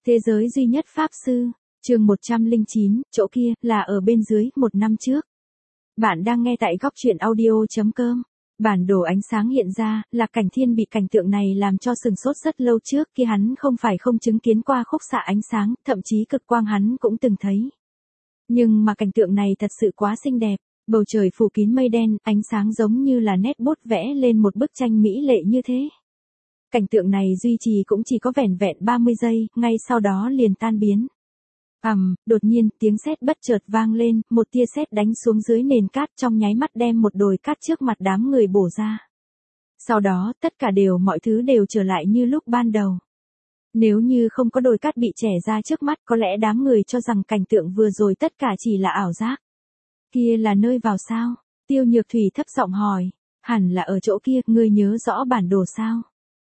Thế giới duy nhất Pháp Sư, chương 109, chỗ kia, là ở bên dưới, 1 năm trước. Bạn đang nghe tại góc truyện audio.com. Bản đồ ánh sáng hiện ra, Lạc Cảnh Thiên bị cảnh tượng này làm cho sừng sốt rất lâu trước kia hắn không phải không chứng kiến qua khúc xạ ánh sáng, thậm chí cực quang hắn cũng từng thấy. Nhưng mà cảnh tượng này thật sự quá xinh đẹp, bầu trời phủ kín mây đen, ánh sáng giống như là nét bút vẽ lên một bức tranh mỹ lệ như thế. Cảnh tượng này duy trì cũng chỉ có vẻn vẹn 30 giây, ngay sau đó liền tan biến. Đột nhiên, tiếng sét bất chợt vang lên, một tia sét đánh xuống dưới nền cát trong nháy mắt đem một đồi cát trước mặt đám người bổ ra. Sau đó, tất cả mọi thứ đều trở lại như lúc ban đầu. Nếu như không có đồi cát bị chẻ ra trước mắt, có lẽ đám người cho rằng cảnh tượng vừa rồi tất cả chỉ là ảo giác. Kia là nơi vào sao? Tiêu Nhược Thủy thấp giọng hỏi. Hẳn là ở chỗ kia, ngươi nhớ rõ bản đồ sao?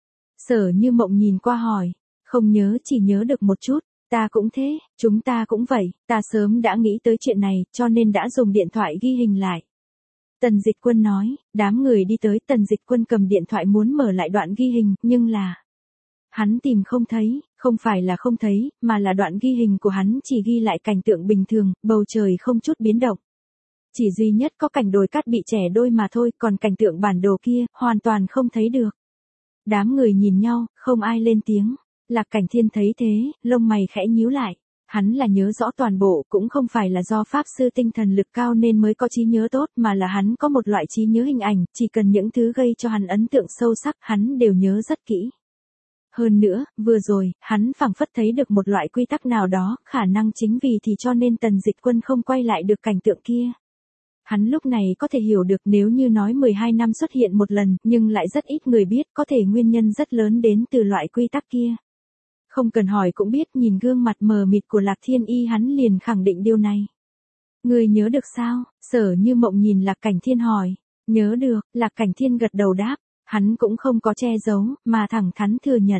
Sở Như Mộng nhìn qua hỏi. Không nhớ, chỉ nhớ được một chút. Ta cũng thế, chúng ta cũng vậy, ta sớm đã nghĩ tới chuyện này, cho nên đã dùng điện thoại ghi hình lại. Tần Dịch Quân nói, đám người đi tới, Tần Dịch Quân cầm điện thoại muốn mở lại đoạn ghi hình, nhưng là hắn tìm không thấy, không phải là không thấy, mà là đoạn ghi hình của hắn chỉ ghi lại cảnh tượng bình thường, bầu trời không chút biến động. Chỉ duy nhất có cảnh đồi cát bị chẻ đôi mà thôi, còn cảnh tượng bản đồ kia, hoàn toàn không thấy được. Đám người nhìn nhau, không ai lên tiếng. Lạc Cảnh Thiên thấy thế, lông mày khẽ nhíu lại. Hắn là nhớ rõ toàn bộ, cũng không phải là do Pháp Sư tinh thần lực cao nên mới có trí nhớ tốt, mà là hắn có một loại trí nhớ hình ảnh, chỉ cần những thứ gây cho hắn ấn tượng sâu sắc, hắn đều nhớ rất kỹ. Hơn nữa, vừa rồi, hắn phảng phất thấy được một loại quy tắc nào đó, khả năng chính vì thì cho nên Tần Dịch Quân không quay lại được cảnh tượng kia. Hắn lúc này có thể hiểu được nếu như nói 12 năm xuất hiện một lần, nhưng lại rất ít người biết, có thể nguyên nhân rất lớn đến từ loại quy tắc kia. Không cần hỏi cũng biết, nhìn gương mặt mờ mịt của Lạc Thiên Y hắn liền khẳng định điều này. Người nhớ được sao? Sở Như Mộng nhìn Lạc Cảnh Thiên hỏi. Nhớ được, Lạc Cảnh Thiên gật đầu đáp. Hắn cũng không có che giấu, mà thẳng thắn thừa nhận.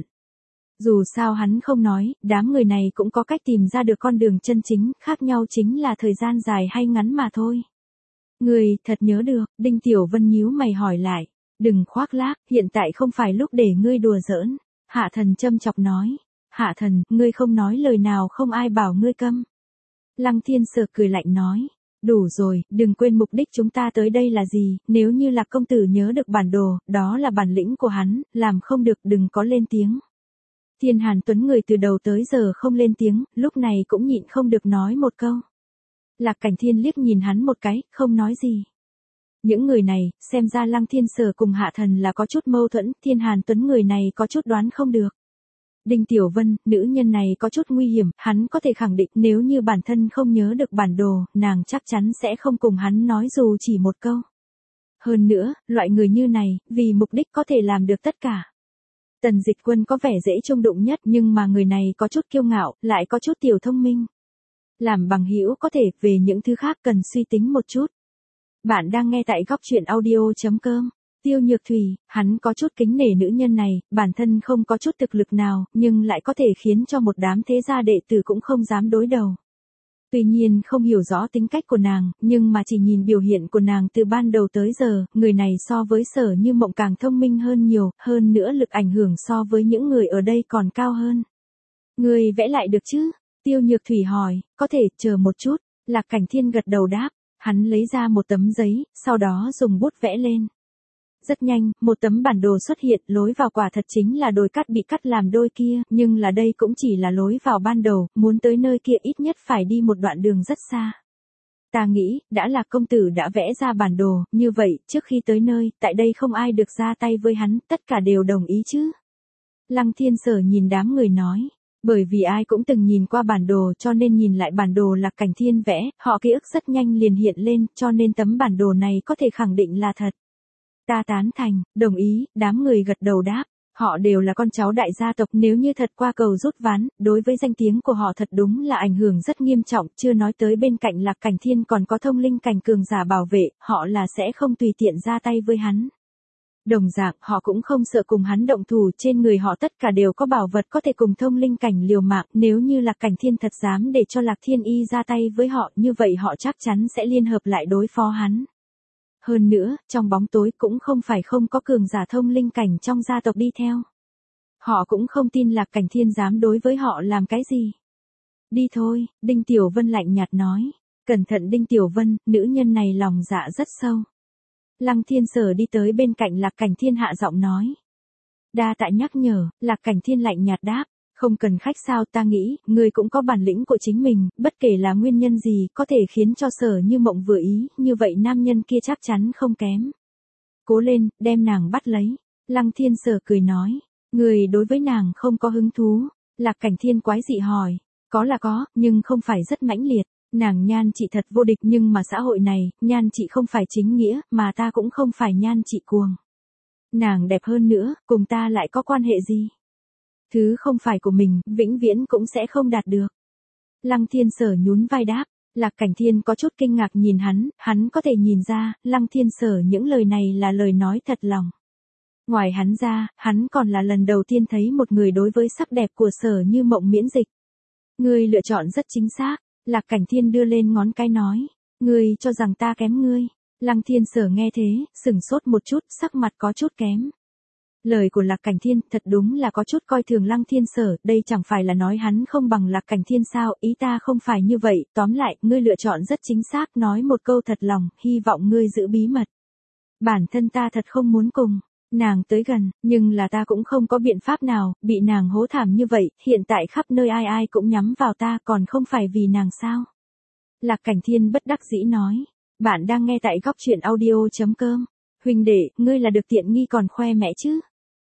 Dù sao hắn không nói, đám người này cũng có cách tìm ra được con đường chân chính, khác nhau chính là thời gian dài hay ngắn mà thôi. Người thật nhớ được, Đinh Tiểu Vân nhíu mày hỏi lại. Đừng khoác lác, hiện tại không phải lúc để ngươi đùa giỡn. Hạ Thần châm chọc nói. Hạ Thần, ngươi không nói lời nào không ai bảo ngươi câm. Lăng Thiên Sở cười lạnh nói. Đủ rồi, đừng quên mục đích chúng ta tới đây là gì, nếu như Lạc công tử nhớ được bản đồ, đó là bản lĩnh của hắn, làm không được đừng có lên tiếng. Thiên Hàn Tuấn người từ đầu tới giờ không lên tiếng, lúc này cũng nhịn không được nói một câu. Lạc Cảnh Thiên liếc nhìn hắn một cái, không nói gì. Những người này, xem ra Lăng Thiên Sở cùng Hạ Thần là có chút mâu thuẫn, Thiên Hàn Tuấn người này có chút đoán không được. Đinh Tiểu Vân, nữ nhân này có chút nguy hiểm, hắn có thể khẳng định nếu như bản thân không nhớ được bản đồ, nàng chắc chắn sẽ không cùng hắn nói dù chỉ một câu. Hơn nữa, loại người như này, vì mục đích có thể làm được tất cả. Tần Dịch Quân có vẻ dễ trông đụng nhất nhưng mà người này có chút kiêu ngạo, lại có chút tiểu thông minh. Làm bằng hữu có thể, về những thứ khác cần suy tính một chút. Bạn đang nghe tại góc truyện audio.com. Tiêu Nhược Thủy, hắn có chút kính nể nữ nhân này, bản thân không có chút thực lực nào, nhưng lại có thể khiến cho một đám thế gia đệ tử cũng không dám đối đầu. Tuy nhiên không hiểu rõ tính cách của nàng, nhưng mà chỉ nhìn biểu hiện của nàng từ ban đầu tới giờ, người này so với Sở Như Mộng càng thông minh hơn nhiều, hơn nữa lực ảnh hưởng so với những người ở đây còn cao hơn. Người vẽ lại được chứ? Tiêu Nhược Thủy hỏi, có thể, chờ một chút. Lạc Cảnh Thiên gật đầu đáp, hắn lấy ra một tấm giấy, sau đó dùng bút vẽ lên. Rất nhanh, một tấm bản đồ xuất hiện, lối vào quả thật chính là đồi cát bị cắt làm đôi kia, nhưng là đây cũng chỉ là lối vào ban đầu, muốn tới nơi kia ít nhất phải đi một đoạn đường rất xa. Ta nghĩ, đã là công tử đã vẽ ra bản đồ, như vậy, trước khi tới nơi, tại đây không ai được ra tay với hắn, tất cả đều đồng ý chứ. Lăng Thiên Sở nhìn đám người nói. Bởi vì ai cũng từng nhìn qua bản đồ cho nên nhìn lại bản đồ Lạc Cảnh Thiên vẽ, họ ký ức rất nhanh liền hiện lên, cho nên tấm bản đồ này có thể khẳng định là thật. Ta tán thành, đồng ý, đám người gật đầu đáp, họ đều là con cháu đại gia tộc, nếu như thật qua cầu rút ván, đối với danh tiếng của họ thật đúng là ảnh hưởng rất nghiêm trọng, chưa nói tới bên cạnh Lạc Cảnh Thiên còn có thông linh cảnh cường giả bảo vệ, họ là sẽ không tùy tiện ra tay với hắn. Đồng dạng, họ cũng không sợ cùng hắn động thủ, trên người họ tất cả đều có bảo vật có thể cùng thông linh cảnh liều mạng, nếu như Lạc Cảnh Thiên thật dám để cho Lạc Thiên Y ra tay với họ, như vậy họ chắc chắn sẽ liên hợp lại đối phó hắn. Hơn nữa, trong bóng tối cũng không phải không có cường giả thông linh cảnh trong gia tộc đi theo. Họ cũng không tin Lạc Cảnh Thiên dám đối với họ làm cái gì. Đi thôi, Đinh Tiểu Vân lạnh nhạt nói. Cẩn thận Đinh Tiểu Vân, nữ nhân này lòng dạ rất sâu. Lăng Thiên Sở đi tới bên cạnh Lạc Cảnh Thiên hạ giọng nói. Đa tạ nhắc nhở, Lạc Cảnh Thiên lạnh nhạt đáp. Không cần khách sao, ta nghĩ, ngươi cũng có bản lĩnh của chính mình, bất kể là nguyên nhân gì, có thể khiến cho Sở Như Mộng vừa ý, như vậy nam nhân kia chắc chắn không kém. Cố lên, đem nàng bắt lấy. Lăng Thiên Sở cười nói. Người đối với nàng không có hứng thú. Lạc Cảnh Thiên quái dị hỏi. Có là có, nhưng không phải rất mãnh liệt. Nàng nhan trị thật vô địch, nhưng mà xã hội này, nhan trị không phải chính nghĩa, mà ta cũng không phải nhan trị cuồng. Nàng đẹp hơn nữa, cùng ta lại có quan hệ gì? Thứ không phải của mình, vĩnh viễn cũng sẽ không đạt được. Lăng Thiên Sở nhún vai đáp. Lạc Cảnh Thiên có chút kinh ngạc nhìn hắn có thể nhìn ra, Lăng Thiên Sở những lời này là lời nói thật lòng. Ngoài hắn ra, hắn còn là lần đầu tiên thấy một người đối với sắc đẹp của Sở Như Mộng miễn dịch. Ngươi lựa chọn rất chính xác. Lạc Cảnh Thiên đưa lên ngón cái nói. Ngươi cho rằng ta kém ngươi. Lăng Thiên Sở nghe thế, sửng sốt một chút, sắc mặt có chút kém. Lời của Lạc Cảnh Thiên thật đúng là có chút coi thường Lăng Thiên Sở, đây chẳng phải là nói hắn không bằng Lạc Cảnh Thiên sao, ý ta không phải như vậy, tóm lại, ngươi lựa chọn rất chính xác, nói một câu thật lòng, hy vọng ngươi giữ bí mật. Bản thân ta thật không muốn cùng nàng tới gần, nhưng là ta cũng không có biện pháp nào, bị nàng hố thảm như vậy, hiện tại khắp nơi ai ai cũng nhắm vào ta, còn không phải vì nàng sao. Lạc Cảnh Thiên bất đắc dĩ nói, bạn đang nghe tại góc truyện audio.com, huynh đệ, ngươi là được tiện nghi còn khoe mẽ chứ.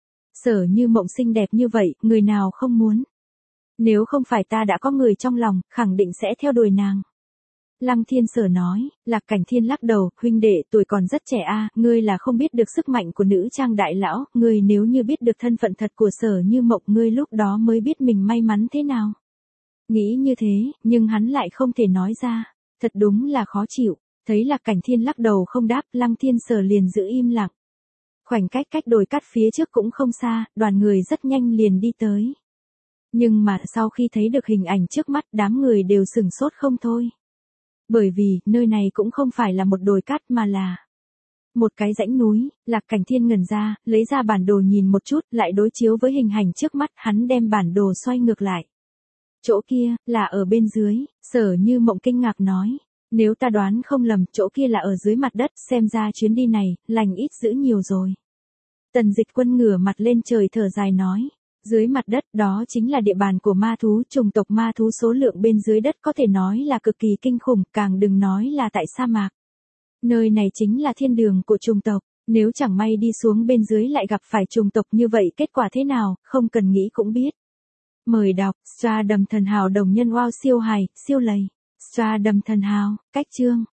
Sở Như Mộng xinh đẹp như vậy, người nào không muốn. Nếu không phải ta đã có người trong lòng, khẳng định sẽ theo đuổi nàng. Lăng Thiên Sở nói. Lạc Cảnh Thiên lắc đầu, huynh đệ tuổi còn rất trẻ a, ngươi là không biết được sức mạnh của nữ trang đại lão, ngươi nếu như biết được thân phận thật của Sở Như Mộng, ngươi lúc đó mới biết mình may mắn thế nào. Nghĩ như thế, nhưng hắn lại không thể nói ra, thật đúng là khó chịu. Thấy Lạc Cảnh Thiên lắc đầu không đáp, Lăng Thiên Sở liền giữ im lặng. Khoảnh cách đồi cát phía trước cũng không xa, đoàn người rất nhanh liền đi tới. Nhưng mà sau khi thấy được hình ảnh trước mắt, đám người đều sửng sốt không thôi. Bởi vì, nơi này cũng không phải là một đồi cát mà là một cái dãy núi. Lạc Cảnh Thiên ngẩn ra, lấy ra bản đồ nhìn một chút, lại đối chiếu với hình ảnh trước mắt, hắn đem bản đồ xoay ngược lại. Chỗ kia, là ở bên dưới, Sở Như Mộng kinh ngạc nói. Nếu ta đoán không lầm, chỗ kia là ở dưới mặt đất, xem ra chuyến đi này, lành ít dữ nhiều rồi. Tần Dịch Quân ngửa mặt lên trời thở dài nói. Dưới mặt đất, đó chính là địa bàn của ma thú, chủng tộc ma thú số lượng bên dưới đất có thể nói là cực kỳ kinh khủng, càng đừng nói là tại sa mạc. Nơi này chính là thiên đường của chủng tộc, nếu chẳng may đi xuống bên dưới lại gặp phải chủng tộc như vậy, kết quả thế nào, không cần nghĩ cũng biết. Mời đọc, Stardom Thần Hào đồng nhân wow siêu hài, siêu lầy. Stardom Thần Hào, cách chương.